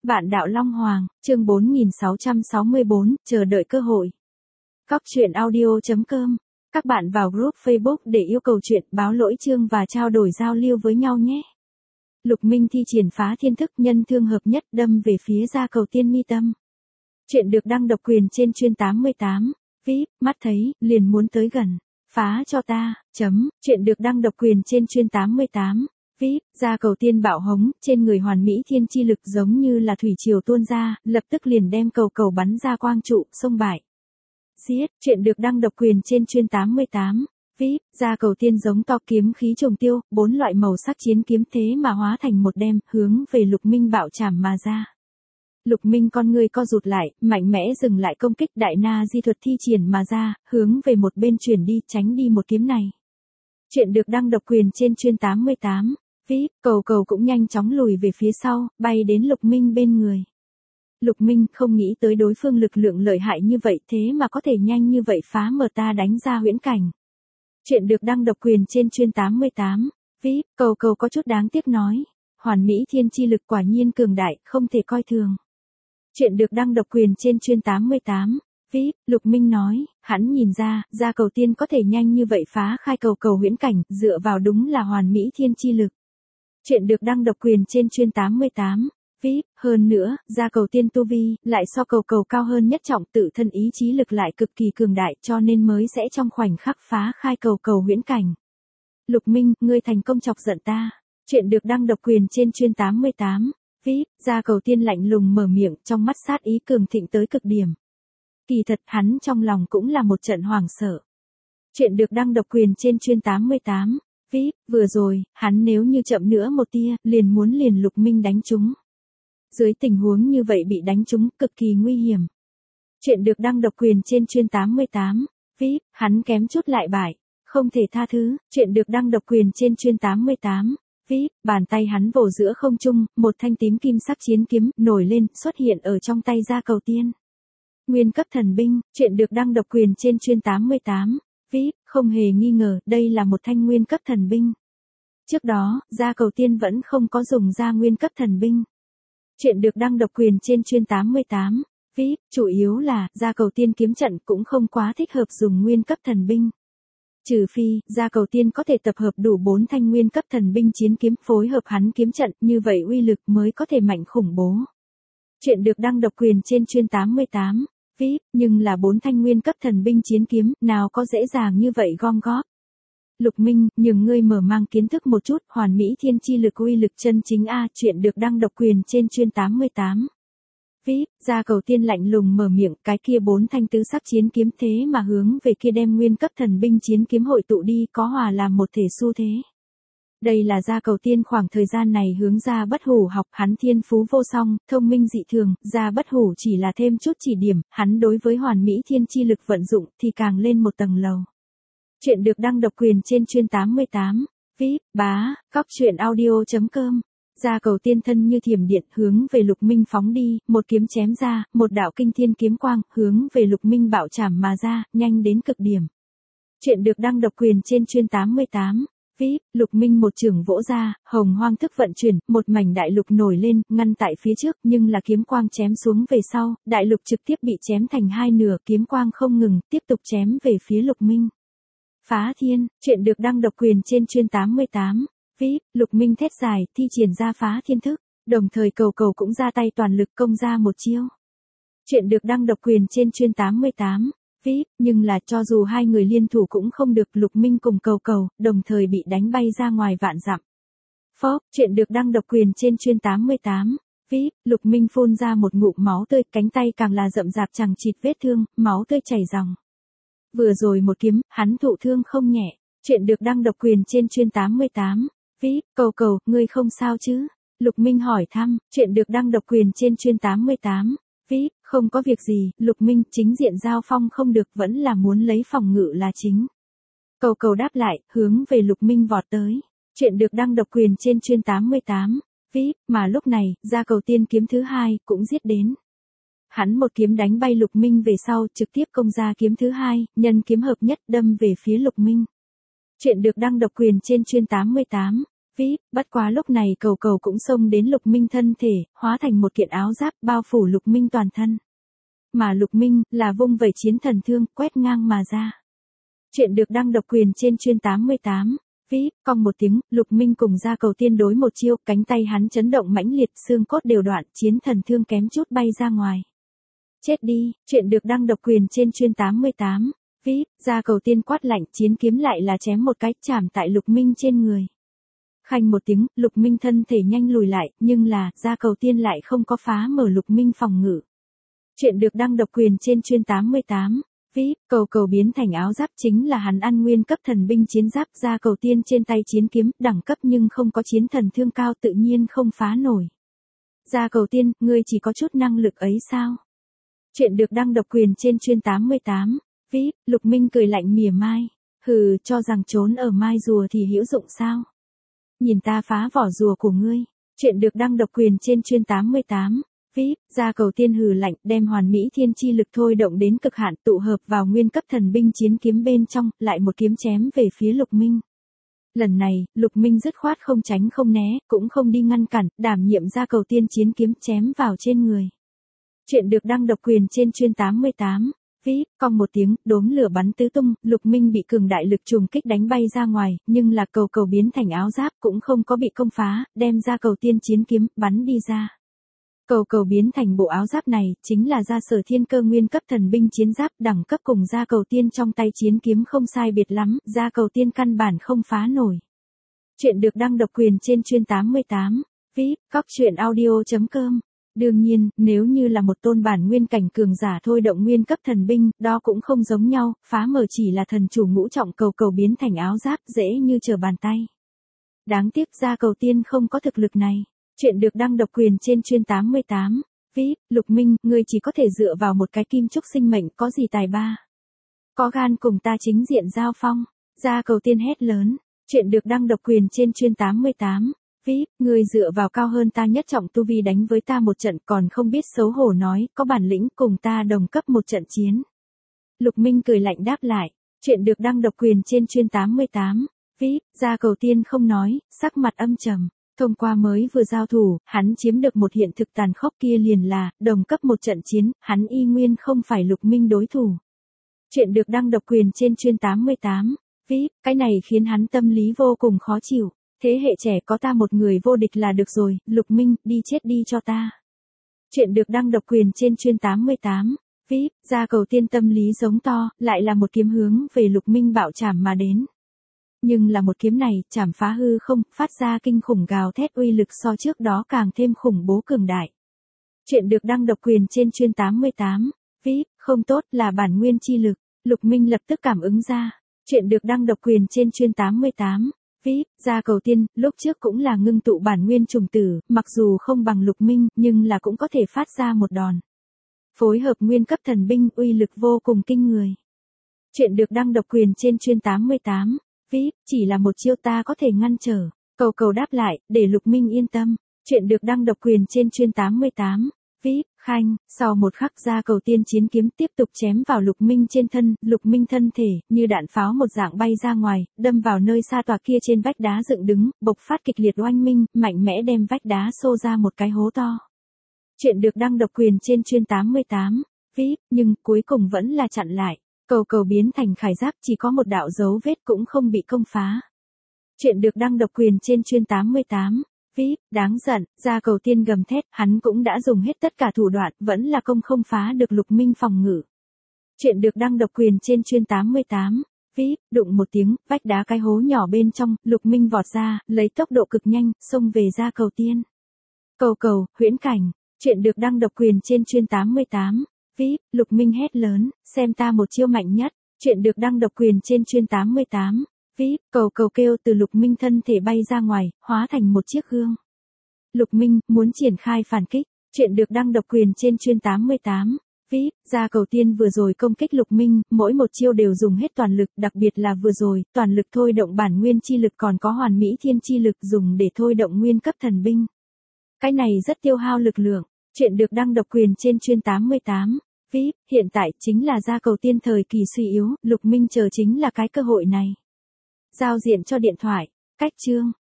Vạn đạo Long Hoàng, chương 4664, chờ đợi cơ hội. Cóc truyện audio.com. Các bạn vào group Facebook để yêu cầu chuyện, báo lỗi chương và trao đổi giao lưu với nhau nhé. Lục Minh thi triển phá thiên thức, nhân thương hợp nhất đâm về phía Gia Cầu Tiên mi tâm. Chuyện được đăng độc quyền trên chuyên 88. VIP, mắt thấy, liền muốn tới gần. Phá cho ta, Chuyện được đăng độc quyền trên chuyên 88. VIP, Gia Cầu Tiên bạo hống, trên người hoàn mỹ thiên chi lực giống như là thủy triều tuôn ra, lập tức liền đem cầu bắn ra quang trụ, xông bại. Giết, chuyện được đăng độc quyền trên chuyên 88. VIP, Gia Cầu Tiên giống to kiếm khí trùng tiêu, 4 loại màu sắc chiến kiếm thế mà hóa thành một đem, hướng về Lục Minh bạo chảm mà ra. Lục Minh con người co rụt lại, mạnh mẽ dừng lại công kích, đại na di thuật thi triển mà ra, hướng về một bên chuyển đi, tránh đi một kiếm này. Chuyện được đăng độc quyền trên chuyên 88. VIP, cầu cũng nhanh chóng lùi về phía sau, bay đến Lục Minh bên người. Lục Minh không nghĩ tới đối phương lực lượng lợi hại như vậy, thế mà có thể nhanh như vậy phá mở ta đánh ra huyễn cảnh. Chuyện được đăng độc quyền trên chuyên 88. VIP, cầu có chút đáng tiếc nói. Hoàn mỹ thiên chi lực quả nhiên cường đại, không thể coi thường. Chuyện được đăng độc quyền trên chuyên 88. VIP, Lục Minh nói, hắn nhìn ra, Gia Cầu Tiên có thể nhanh như vậy phá khai cầu huyễn cảnh, dựa vào đúng là hoàn mỹ thiên chi lực. Chuyện được đăng độc quyền trên chuyên 88. VIP, hơn nữa, Gia Cầu Tiên tu vi, lại so cầu cao hơn nhất trọng, tự thân ý chí lực lại cực kỳ cường đại, cho nên mới sẽ trong khoảnh khắc phá khai cầu huyễn cảnh. Lục Minh, ngươi thành công chọc giận ta. Chuyện được đăng độc quyền trên chuyên 88. VIP, Gia Cầu Tiên lạnh lùng mở miệng, trong mắt sát ý cường thịnh tới cực điểm. Kỳ thật hắn trong lòng cũng là một trận hoảng sợ. Chuyện được đăng độc quyền trên chuyên 88. VIP, vừa rồi, hắn nếu như chậm nữa một tia, liền muốn Lục Minh đánh trúng. Dưới tình huống như vậy bị đánh trúng, cực kỳ nguy hiểm. Chuyện được đăng độc quyền trên chuyên 88. VIP, hắn kém chút lại bại, không thể tha thứ. Chuyện được đăng độc quyền trên chuyên 88. VIP, bàn tay hắn vồ giữa không trung, một thanh tím kim sắc chiến kiếm nổi lên, xuất hiện ở trong tay Gia Cầu Tiên. Nguyên cấp thần binh, chuyện được đăng độc quyền trên chuyên 88. VIP, không hề nghi ngờ, đây là một thanh nguyên cấp thần binh. Trước đó, Gia Cầu Tiên vẫn không có dùng ra nguyên cấp thần binh. Chuyện được đăng độc quyền trên chuyên 88. VIP, chủ yếu là, Gia Cầu Tiên kiếm trận cũng không quá thích hợp dùng nguyên cấp thần binh. Trừ phi, Gia Cầu Tiên có thể tập hợp đủ 4 thanh nguyên cấp thần binh chiến kiếm phối hợp hắn kiếm trận, như vậy uy lực mới có thể mạnh khủng bố. Chuyện được đăng độc quyền trên chuyên 88. VIP, nhưng là 4 thanh nguyên cấp thần binh chiến kiếm, nào có dễ dàng như vậy gom góp. Lục Minh, nhường ngươi mở mang kiến thức một chút, hoàn mỹ thiên chi lực uy lực chân chính a. Chuyện được đăng độc quyền trên chuyên 88. VIP, Gia Cầu Tiên lạnh lùng mở miệng, cái kia 4 thanh tứ sắc chiến kiếm thế mà hướng về kia đem nguyên cấp thần binh chiến kiếm hội tụ đi, có hòa làm một thể xu thế. Đây là Gia Cầu Tiên khoảng thời gian này hướng Gia Bất Hủ học, hắn thiên phú vô song, thông minh dị thường, Gia Bất Hủ chỉ là thêm chút chỉ điểm, hắn đối với hoàn mỹ thiên chi lực vận dụng thì càng lên một tầng lầu. Chuyện được đăng độc quyền trên chuyên 88. VIP, cóc truyện audio.com. Gia Cầu Tiên thân như thiểm điện hướng về Lục Minh phóng đi, một kiếm chém ra, một đạo kinh thiên kiếm quang hướng về Lục Minh bạo chảm mà ra, nhanh đến cực điểm. Chuyện được đăng độc quyền trên chuyên 88. VIP, Lục Minh một chưởng vỗ ra, hồng hoang thức vận chuyển, một mảnh đại lục nổi lên, ngăn tại phía trước, nhưng là kiếm quang chém xuống về sau, đại lục trực tiếp bị chém thành hai nửa, kiếm quang không ngừng, tiếp tục chém về phía Lục Minh. Phá thiên, chuyện được đăng độc quyền trên chuyên 88. VIP, Lục Minh thét dài, thi triển ra phá thiên thức, đồng thời cầu cũng ra tay toàn lực công ra một chiêu. Chuyện được đăng độc quyền trên chuyên 88. VIP, nhưng là cho dù hai người liên thủ cũng không được, Lục Minh cùng cầu, đồng thời bị đánh bay ra ngoài vạn dặm. Phốc, chuyện được đăng độc quyền trên chuyên 88. VIP, Lục Minh phun ra một ngụm máu tươi, cánh tay càng là rậm rạp chằng chịt vết thương, máu tươi chảy ròng. Vừa rồi một kiếm, hắn thụ thương không nhẹ. Chuyện được đăng độc quyền trên chuyên 88. VIP, cầu, ngươi không sao chứ? Lục Minh hỏi thăm. Chuyện được đăng độc quyền trên chuyên 88. VIP, không có việc gì. Lục Minh, chính diện giao phong không được, vẫn là muốn lấy phòng ngự là chính. Cầu đáp lại, hướng về Lục Minh vọt tới. Chuyện được đăng độc quyền trên chuyên 88. VIP, mà lúc này, Gia Cầu Tiên kiếm thứ hai cũng giết đến. Hắn một kiếm đánh bay Lục Minh về sau, trực tiếp công ra kiếm thứ hai, nhân kiếm hợp nhất đâm về phía Lục Minh. Chuyện được đăng độc quyền trên chuyên 88. VIP, bất quá lúc này cầu cầu cũng xông đến Lục Minh thân thể, hóa thành một kiện áo giáp bao phủ Lục Minh toàn thân. Mà Lục Minh, là vung vẩy chiến thần thương, quét ngang mà ra. Chuyện được đăng độc quyền trên chuyên 88. VIP, cong một tiếng, Lục Minh cùng ra cầu tiên đối một chiêu, cánh tay hắn chấn động mãnh liệt, xương cốt đều đoạn, chiến thần thương kém chút bay ra ngoài. Chết đi, chuyện được đăng độc quyền trên chuyên 88. VIP, ra cầu tiên quát lạnh, chiến kiếm lại là chém một cái, chạm tại Lục Minh trên người. Khanh một tiếng, Lục Minh thân thể nhanh lùi lại, nhưng là, ra cầu tiên lại không có phá mở Lục Minh phòng ngự. Chuyện được đăng độc quyền trên chuyên 88. VIP, cầu cầu biến thành áo giáp chính là hắn ăn nguyên cấp thần binh chiến giáp, ra cầu tiên trên tay chiến kiếm, đẳng cấp nhưng không có chiến thần thương cao tự nhiên không phá nổi. Ra cầu tiên, ngươi chỉ có chút năng lực ấy sao? Chuyện được đăng độc quyền trên chuyên 88. VIP, Lục Minh cười lạnh mỉa mai. Hừ, cho rằng trốn ở mai rùa thì hữu dụng sao? Nhìn ta phá vỏ rùa của ngươi. Chuyện được đăng độc quyền trên chuyên 88. VIP, ra cầu tiên hừ lạnh, đem hoàn mỹ thiên chi lực thôi động đến cực hạn, tụ hợp vào nguyên cấp thần binh chiến kiếm bên trong, lại một kiếm chém về phía Lục Minh. Lần này, Lục Minh dứt khoát không tránh không né, cũng không đi ngăn cản, đảm nhiệm ra cầu tiên chiến kiếm chém vào trên người. Chuyện được đăng độc quyền trên chuyên 88. VIP, cong một tiếng, đốm lửa bắn tứ tung, Lục Minh bị cường đại lực trùng kích đánh bay ra ngoài, nhưng là cầu cầu biến thành áo giáp cũng không có bị công phá, đem ra cầu tiên chiến kiếm, bắn đi ra. Cầu cầu biến thành bộ áo giáp này, chính là ra Sở Thiên Cơ nguyên cấp thần binh chiến giáp, đẳng cấp cùng ra cầu tiên trong tay chiến kiếm không sai biệt lắm, ra cầu tiên căn bản không phá nổi. Chuyện được đăng độc quyền trên chuyên 88. VIP, cóc truyện audio.com. Đương nhiên, nếu như là một tôn bản nguyên cảnh cường giả thôi động nguyên cấp thần binh, đó cũng không giống nhau, phá mở chỉ là thần chủ ngũ trọng, cầu cầu biến thành áo giáp, dễ như trở bàn tay. Đáng tiếc ra cầu tiên không có thực lực này. Chuyện được đăng độc quyền trên chuyên 88. VIP, Lục Minh, ngươi chỉ có thể dựa vào một cái kim trúc sinh mệnh, có gì tài ba. Có gan cùng ta chính diện giao phong. Ra cầu tiên hét lớn. Chuyện được đăng độc quyền trên chuyên 88. VIP, ngươi dựa vào cao hơn ta nhất trọng tu vi đánh với ta một trận, còn không biết xấu hổ nói, có bản lĩnh cùng ta đồng cấp một trận chiến. Lục Minh cười lạnh đáp lại. Chuyện được đăng độc quyền trên chuyên 88. VIP, ra cầu tiên không nói, sắc mặt âm trầm. Thông qua mới vừa giao thủ, hắn chiếm được một hiện thực tàn khốc, kia liền là, đồng cấp một trận chiến, hắn y nguyên không phải Lục Minh đối thủ. Chuyện được đăng độc quyền trên chuyên 88. VIP, cái này khiến hắn tâm lý vô cùng khó chịu. Thế hệ trẻ có ta một người vô địch là được rồi, Lục Minh, đi chết đi cho ta. Chuyện được đăng độc quyền trên chuyên 88. VIP, ra cầu tiên tâm lý giống to, lại là một kiếm hướng về Lục Minh bạo chảm mà đến. Nhưng là một kiếm này, chảm phá hư không, phát ra kinh khủng gào thét, uy lực so trước đó càng thêm khủng bố cường đại. Chuyện được đăng độc quyền trên chuyên 88. VIP, không tốt, là bản nguyên chi lực. Lục Minh lập tức cảm ứng ra. Chuyện được đăng độc quyền trên chuyên 88. VIP, ra cầu tiên, lúc trước cũng là ngưng tụ bản nguyên trùng tử, mặc dù không bằng Lục Minh, nhưng là cũng có thể phát ra một đòn. Phối hợp nguyên cấp thần binh, uy lực vô cùng kinh người. Chuyện được đăng độc quyền trên chuyên 88. VIP, chỉ là một chiêu ta có thể ngăn trở. Cầu cầu đáp lại, để Lục Minh yên tâm. Chuyện được đăng độc quyền trên chuyên 88. VIP, Khanh, sau một khắc ra cầu tiên chiến kiếm tiếp tục chém vào Lục Minh trên thân, Lục Minh thân thể, như đạn pháo một dạng bay ra ngoài, đâm vào nơi xa tòa kia trên vách đá dựng đứng, bộc phát kịch liệt oanh minh, mạnh mẽ đem vách đá xô ra một cái hố to. Chuyện được đăng độc quyền trên chuyên 88. VIP, nhưng cuối cùng vẫn là chặn lại. Cầu cầu biến thành khải giáp chỉ có một đạo dấu vết cũng không bị công phá. Chuyện được đăng độc quyền trên chuyên 88. VIP, đáng giận, ra cầu tiên gầm thét, hắn cũng đã dùng hết tất cả thủ đoạn, vẫn là không phá được Lục Minh phòng ngự. Chuyện được đăng độc quyền trên chuyên 88. VIP, đụng một tiếng, vách đá cái hố nhỏ bên trong, Lục Minh vọt ra, lấy tốc độ cực nhanh, xông về ra cầu tiên. Cầu cầu, huyễn cảnh. Chuyện được đăng độc quyền trên chuyên 88. VIP, Lục Minh hét lớn, xem ta một chiêu mạnh nhất. Chuyện được đăng độc quyền trên chuyên 88. VIP, cầu cầu kêu từ Lục Minh thân thể bay ra ngoài, hóa thành một chiếc gương. Lục Minh, muốn triển khai phản kích. Chuyện được đăng độc quyền trên chuyên 88. VIP, ra cầu tiên vừa rồi công kích Lục Minh, mỗi một chiêu đều dùng hết toàn lực, đặc biệt là vừa rồi, toàn lực thôi động bản nguyên chi lực còn có hoàn mỹ thiên chi lực dùng để thôi động nguyên cấp thần binh. Cái này rất tiêu hao lực lượng. Chuyện được đăng độc quyền trên chuyên 88. VIP, hiện tại chính là ra cầu tiên thời kỳ suy yếu, Lục Minh chờ chính là cái cơ hội này. Giao diện cho điện thoại. Cách chương.